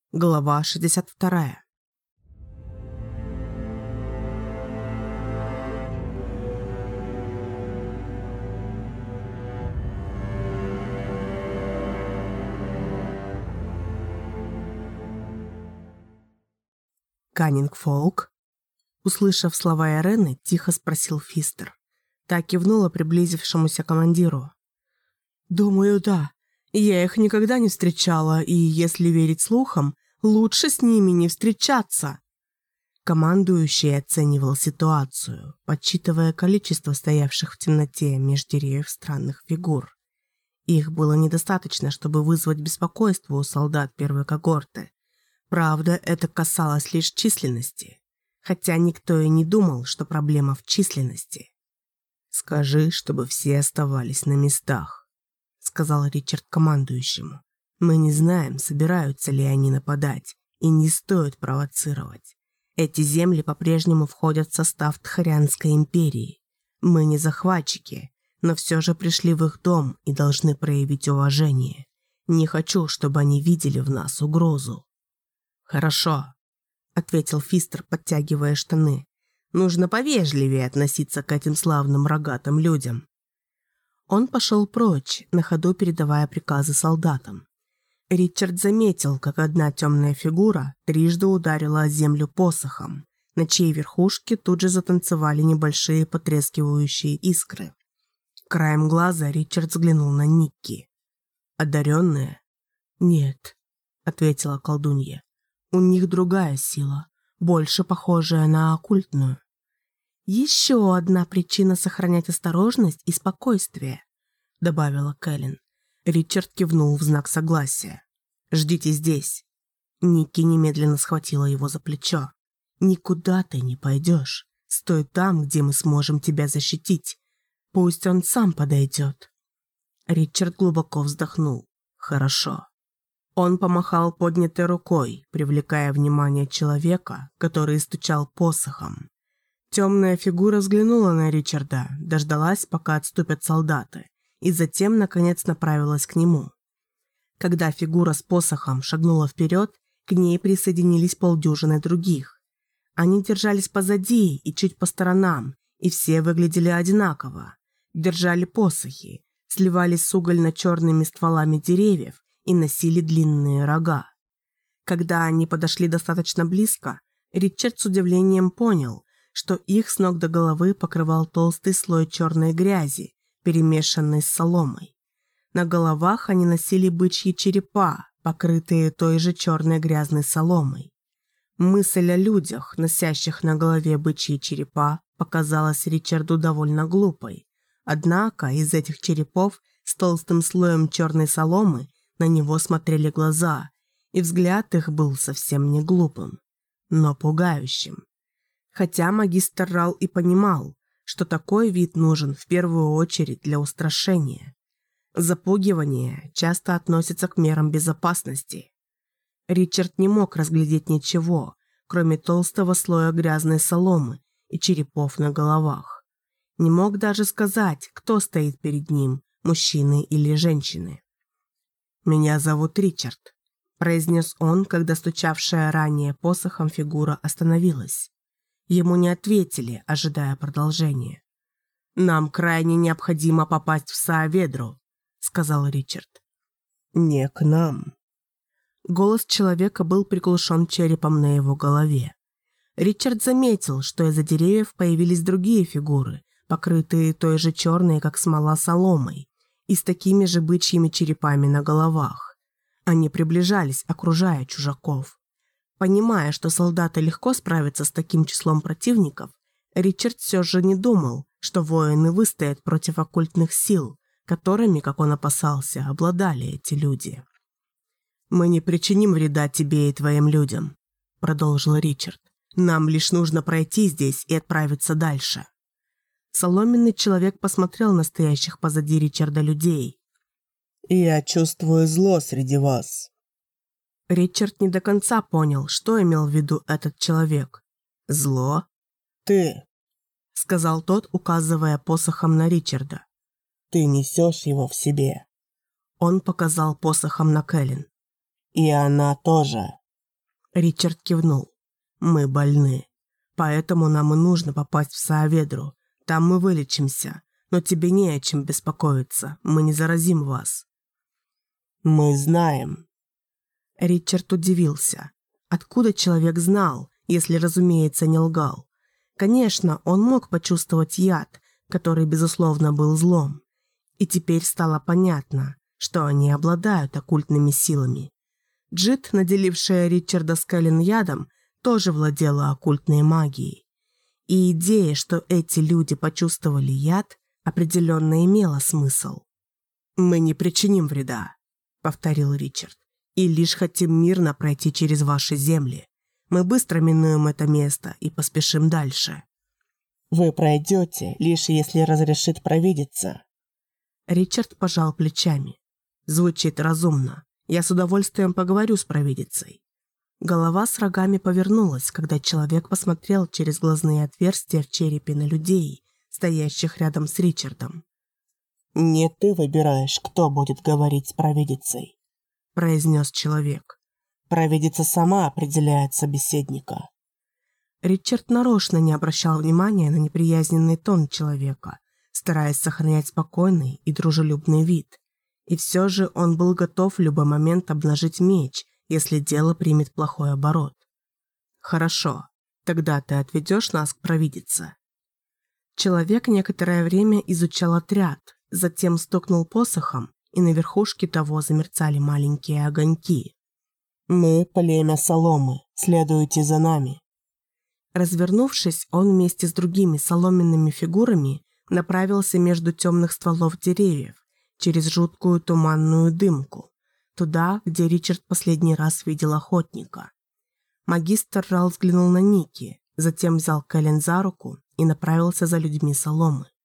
Глава 62. «Каннингфолк?» Услышав слова Ирены, тихо спросил Фистер. Та кивнула приблизившемуся командиру. «Думаю, да. Я их никогда не встречала, и, если верить слухам, лучше с ними не встречаться». Командующий оценивал ситуацию, подсчитывая количество стоявших в темноте меж деревьев странных фигур. Их было недостаточно, чтобы вызвать беспокойство у солдат первой когорты. Правда, это касалось лишь численности, хотя никто и не думал, что проблема в численности. «Скажи, чтобы все оставались на местах», — сказал Ричард командующему. «Мы не знаем, собираются ли они нападать, и не стоит провоцировать. Эти земли по-прежнему входят в состав Тхарианской империи. Мы не захватчики, но все же пришли в их дом и должны проявить уважение. Не хочу, чтобы они видели в нас угрозу». «Хорошо», — ответил Фистер, подтягивая штаны. «Нужно повежливее относиться к этим славным рогатым людям». Он пошел прочь, на ходу передавая приказы солдатам. Ричард заметил, как одна темная фигура трижды ударила о землю посохом, на чьей верхушке тут же затанцевали небольшие потрескивающие искры. Краем глаза Ричард взглянул на Никки. «Одаренные?» «Нет», — ответила колдунья. «У них другая сила, больше похожая на оккультную». «Еще одна причина сохранять осторожность и спокойствие», — добавила Кэлен. Ричард кивнул в знак согласия. «Ждите здесь». Никки немедленно схватила его за плечо. «Никуда ты не пойдешь. Стой там, где мы сможем тебя защитить. Пусть он сам подойдет». Ричард глубоко вздохнул. «Хорошо». Он помахал поднятой рукой, привлекая внимание человека, который стучал посохом. Темная фигура взглянула на Ричарда, дождалась, пока отступят солдаты, и затем, наконец, направилась к нему. Когда фигура с посохом шагнула вперед, к ней присоединились полдюжины других. Они держались позади и чуть по сторонам, и все выглядели одинаково. Держали посохи, сливались с угольно-черными стволами деревьев и носили длинные рога. Когда они подошли достаточно близко, Ричард с удивлением понял, что их с ног до головы покрывал толстый слой черной грязи, перемешанной с соломой. На головах они носили бычьи черепа, покрытые той же черной грязной соломой. Мысль о людях, носящих на голове бычьи черепа, показалась Ричарду довольно глупой. Однако из этих черепов с толстым слоем черной соломы на него смотрели глаза, и взгляд их был совсем не глупым, но пугающим. Хотя магистр Рал и понимал, что такой вид нужен в первую очередь для устрашения. Запугивание часто относится к мерам безопасности. Ричард не мог разглядеть ничего, кроме толстого слоя грязной соломы и черепов на головах. Не мог даже сказать, кто стоит перед ним, мужчины или женщины. «Меня зовут Ричард», — произнес он, когда стучавшая ранее посохом фигура остановилась. Ему не ответили, ожидая продолжения. «Нам крайне необходимо попасть в Сааведру», — сказал Ричард. «Не к нам». Голос человека был приглушен черепом на его голове. Ричард заметил, что из-за деревьев появились другие фигуры, покрытые той же черной, как смола, соломой, и с такими же бычьими черепами на головах. Они приближались, окружая чужаков. Понимая, что солдаты легко справятся с таким числом противников, Ричард все же не думал, что воины выстоят против оккультных сил, которыми, как он опасался, обладали эти люди. «Мы не причиним вреда тебе и твоим людям», — продолжил Ричард. «Нам лишь нужно пройти здесь и отправиться дальше». Соломенный человек посмотрел на стоящих позади Ричарда людей. «Я чувствую зло среди вас». Ричард не до конца понял, что имел в виду этот человек. «Зло?» «Ты», — сказал тот, указывая посохом на Ричарда. «Ты несешь его в себе». Он показал посохом на Кэлен. «И она тоже». Ричард кивнул. «Мы больны. Поэтому нам и нужно попасть в Сааведру. Там мы вылечимся. Но тебе не о чем беспокоиться. Мы не заразим вас». «Мы знаем». Ричард удивился. Откуда человек знал, если, разумеется, не лгал? Конечно, он мог почувствовать яд, который, безусловно, был злом. И теперь стало понятно, что они обладают оккультными силами. Джит, наделившая Ричарда Скеллен ядом, тоже владела оккультной магией. И идея, что эти люди почувствовали яд, определенно имела смысл. «Мы не причиним вреда», — повторил Ричард, «и лишь хотим мирно пройти через ваши земли. Мы быстро минуем это место и поспешим дальше». «Вы пройдете, лишь если разрешит провидица». Ричард пожал плечами. «Звучит разумно. Я с удовольствием поговорю с провидицей». Голова с рогами повернулась, когда человек посмотрел через глазные отверстия в черепе на людей, стоящих рядом с Ричардом. «Не ты выбираешь, кто будет говорить с провидицей», – произнес человек. «Провидица сама определяет собеседника». Ричард нарочно не обращал внимания на неприязненный тон человека, стараясь сохранять спокойный и дружелюбный вид. И все же он был готов в любой момент обнажить меч, если дело примет плохой оборот. «Хорошо, тогда ты отведешь нас к провидице». Человек некоторое время изучал отряд, затем стукнул посохом, и на верхушке того замерцали маленькие огоньки. «Мы племя Соломы, следуйте за нами». Развернувшись, он вместе с другими соломенными фигурами направился между темных стволов деревьев, через жуткую туманную дымку, туда, где Ричард последний раз видел охотника. Магистр Рал взглянул на Ники, затем взял Кэлен за руку и направился за людьми Соломы.